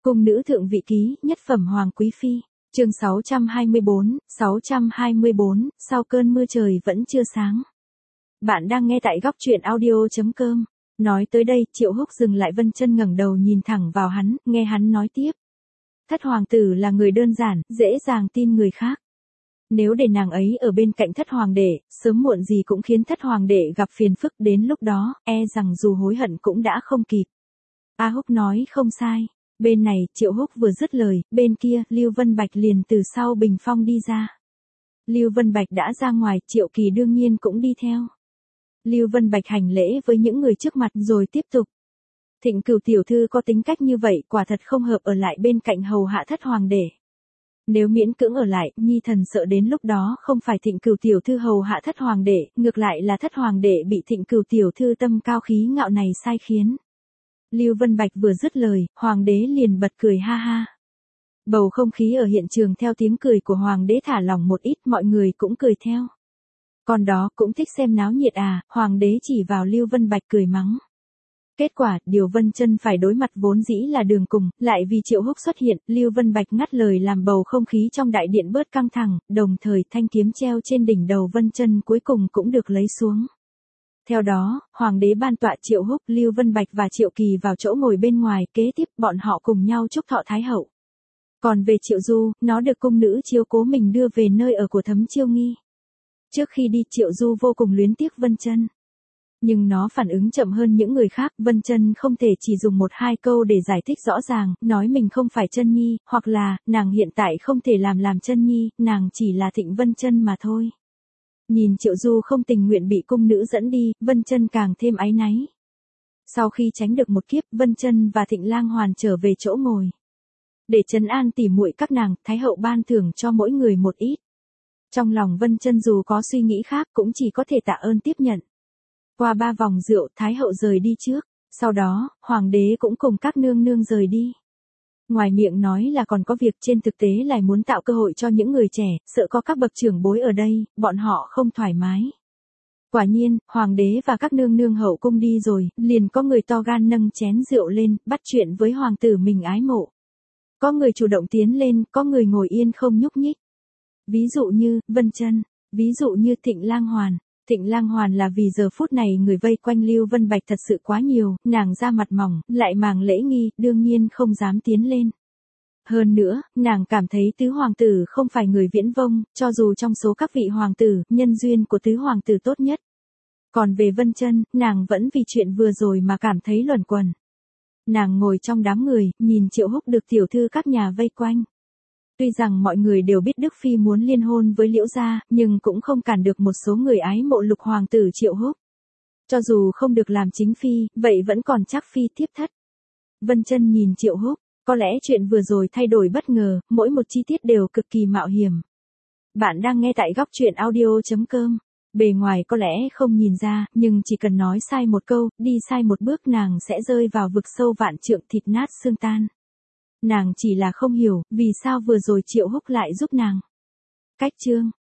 Cung nữ thượng vị ký, nhất phẩm hoàng quý phi. Chương 624, sau cơn mưa trời vẫn chưa sáng. Bạn đang nghe tại góc truyện audio.com. Nói tới đây, Triệu Húc dừng lại, Vân Chân ngẩng đầu nhìn thẳng vào hắn, nghe hắn nói tiếp. Thất hoàng tử là người đơn giản, dễ dàng tin người khác. Nếu để nàng ấy ở bên cạnh thất hoàng đệ, sớm muộn gì cũng khiến thất hoàng đệ gặp phiền phức, đến lúc đó, e rằng dù hối hận cũng đã không kịp. A Húc nói không sai. Bên này, Triệu Húc vừa dứt lời, bên kia, Lưu Vân Bạch liền từ sau bình phong đi ra. Lưu Vân Bạch đã ra ngoài, Triệu Kỳ đương nhiên cũng đi theo. Lưu Vân Bạch hành lễ với những người trước mặt rồi tiếp tục. Thịnh Cửu tiểu thư có tính cách như vậy, quả thật không hợp ở lại bên cạnh hầu hạ thất hoàng đệ. Nếu miễn cưỡng ở lại, nhi thần sợ đến lúc đó không phải Thịnh Cửu tiểu thư hầu hạ thất hoàng đệ, ngược lại là thất hoàng đệ bị Thịnh Cửu tiểu thư tâm cao khí ngạo này sai khiến. Lưu Vân Bạch vừa dứt lời, hoàng đế liền bật cười ha ha. Bầu không khí ở hiện trường theo tiếng cười của hoàng đế thả lỏng một ít, mọi người cũng cười theo. Còn đó cũng thích xem náo nhiệt à, hoàng đế chỉ vào Lưu Vân Bạch cười mắng. Kết quả, điều Vân Chân phải đối mặt vốn dĩ là đường cùng, lại vì Triệu Húc xuất hiện, Lưu Vân Bạch ngắt lời làm bầu không khí trong đại điện bớt căng thẳng, đồng thời thanh kiếm treo trên đỉnh đầu Vân Chân cuối cùng cũng được lấy xuống. Theo đó, hoàng đế ban tọa Triệu Húc, Lưu Vân Bạch và Triệu Kỳ vào chỗ ngồi bên ngoài, kế tiếp bọn họ cùng nhau chúc thọ Thái hậu. Còn về Triệu Du, nó được cung nữ chiếu cố mình đưa về nơi ở của Thấm Chiêu Nghi. Trước khi đi, Triệu Du vô cùng luyến tiếc Vân Chân. Nhưng nó phản ứng chậm hơn những người khác, Vân Chân không thể chỉ dùng 1-2 câu để giải thích rõ ràng, nói mình không phải Chân Nhi, hoặc là, nàng hiện tại không thể làm Chân Nhi, nàng chỉ là Thịnh Vân Chân mà thôi. Nhìn Triệu Du không tình nguyện bị cung nữ dẫn đi, Vân Chân càng thêm áy náy. Sau khi tránh được một kiếp, Vân Chân và Thịnh Lang Hoàn trở về chỗ ngồi. Để trấn an tỉ muội các nàng, Thái hậu ban thưởng cho mỗi người một ít. Trong lòng Vân Chân dù có suy nghĩ khác cũng chỉ có thể tạ ơn tiếp nhận. Qua 3 vòng rượu, Thái hậu rời đi trước. Sau đó, hoàng đế cũng cùng các nương nương rời đi. Ngoài miệng nói là còn có việc, trên thực tế lại muốn tạo cơ hội cho những người trẻ, sợ có các bậc trưởng bối ở đây, bọn họ không thoải mái. Quả nhiên, hoàng đế và các nương nương hậu cung đi rồi, liền có người to gan nâng chén rượu lên, bắt chuyện với hoàng tử mình ái mộ. Có người chủ động tiến lên, có người ngồi yên không nhúc nhích. Ví dụ như, Vân Chân, ví dụ như Thịnh Lang Hoàn. Thịnh Lang Hoàn là vì giờ phút này người vây quanh Lưu Vân Bạch thật sự quá nhiều, nàng da mặt mỏng, lại màng lễ nghi, đương nhiên không dám tiến lên. Hơn nữa, nàng cảm thấy tứ hoàng tử không phải người viễn vông, cho dù trong số các vị hoàng tử, nhân duyên của tứ hoàng tử tốt nhất. Còn về Vân Chân, nàng vẫn vì chuyện vừa rồi mà cảm thấy luẩn quẩn. Nàng ngồi trong đám người, nhìn Triệu Húc được tiểu thư các nhà vây quanh. Tuy rằng mọi người đều biết Đức Phi muốn liên hôn với Liễu gia, nhưng cũng không cản được một số người ái mộ lục hoàng tử Triệu Húc. Cho dù không được làm chính phi, vậy vẫn còn chắc phi tiếp thất. Vân Chân nhìn Triệu Húc, có lẽ chuyện vừa rồi thay đổi bất ngờ, mỗi một chi tiết đều cực kỳ mạo hiểm. Bạn đang nghe tại góc truyện audio.com. Bề ngoài có lẽ không nhìn ra, nhưng chỉ cần nói sai một câu, đi sai một bước nàng sẽ rơi vào vực sâu vạn trượng, thịt nát xương tan. Nàng chỉ là không hiểu, vì sao vừa rồi Triệu Húc lại giúp nàng. Cách chương.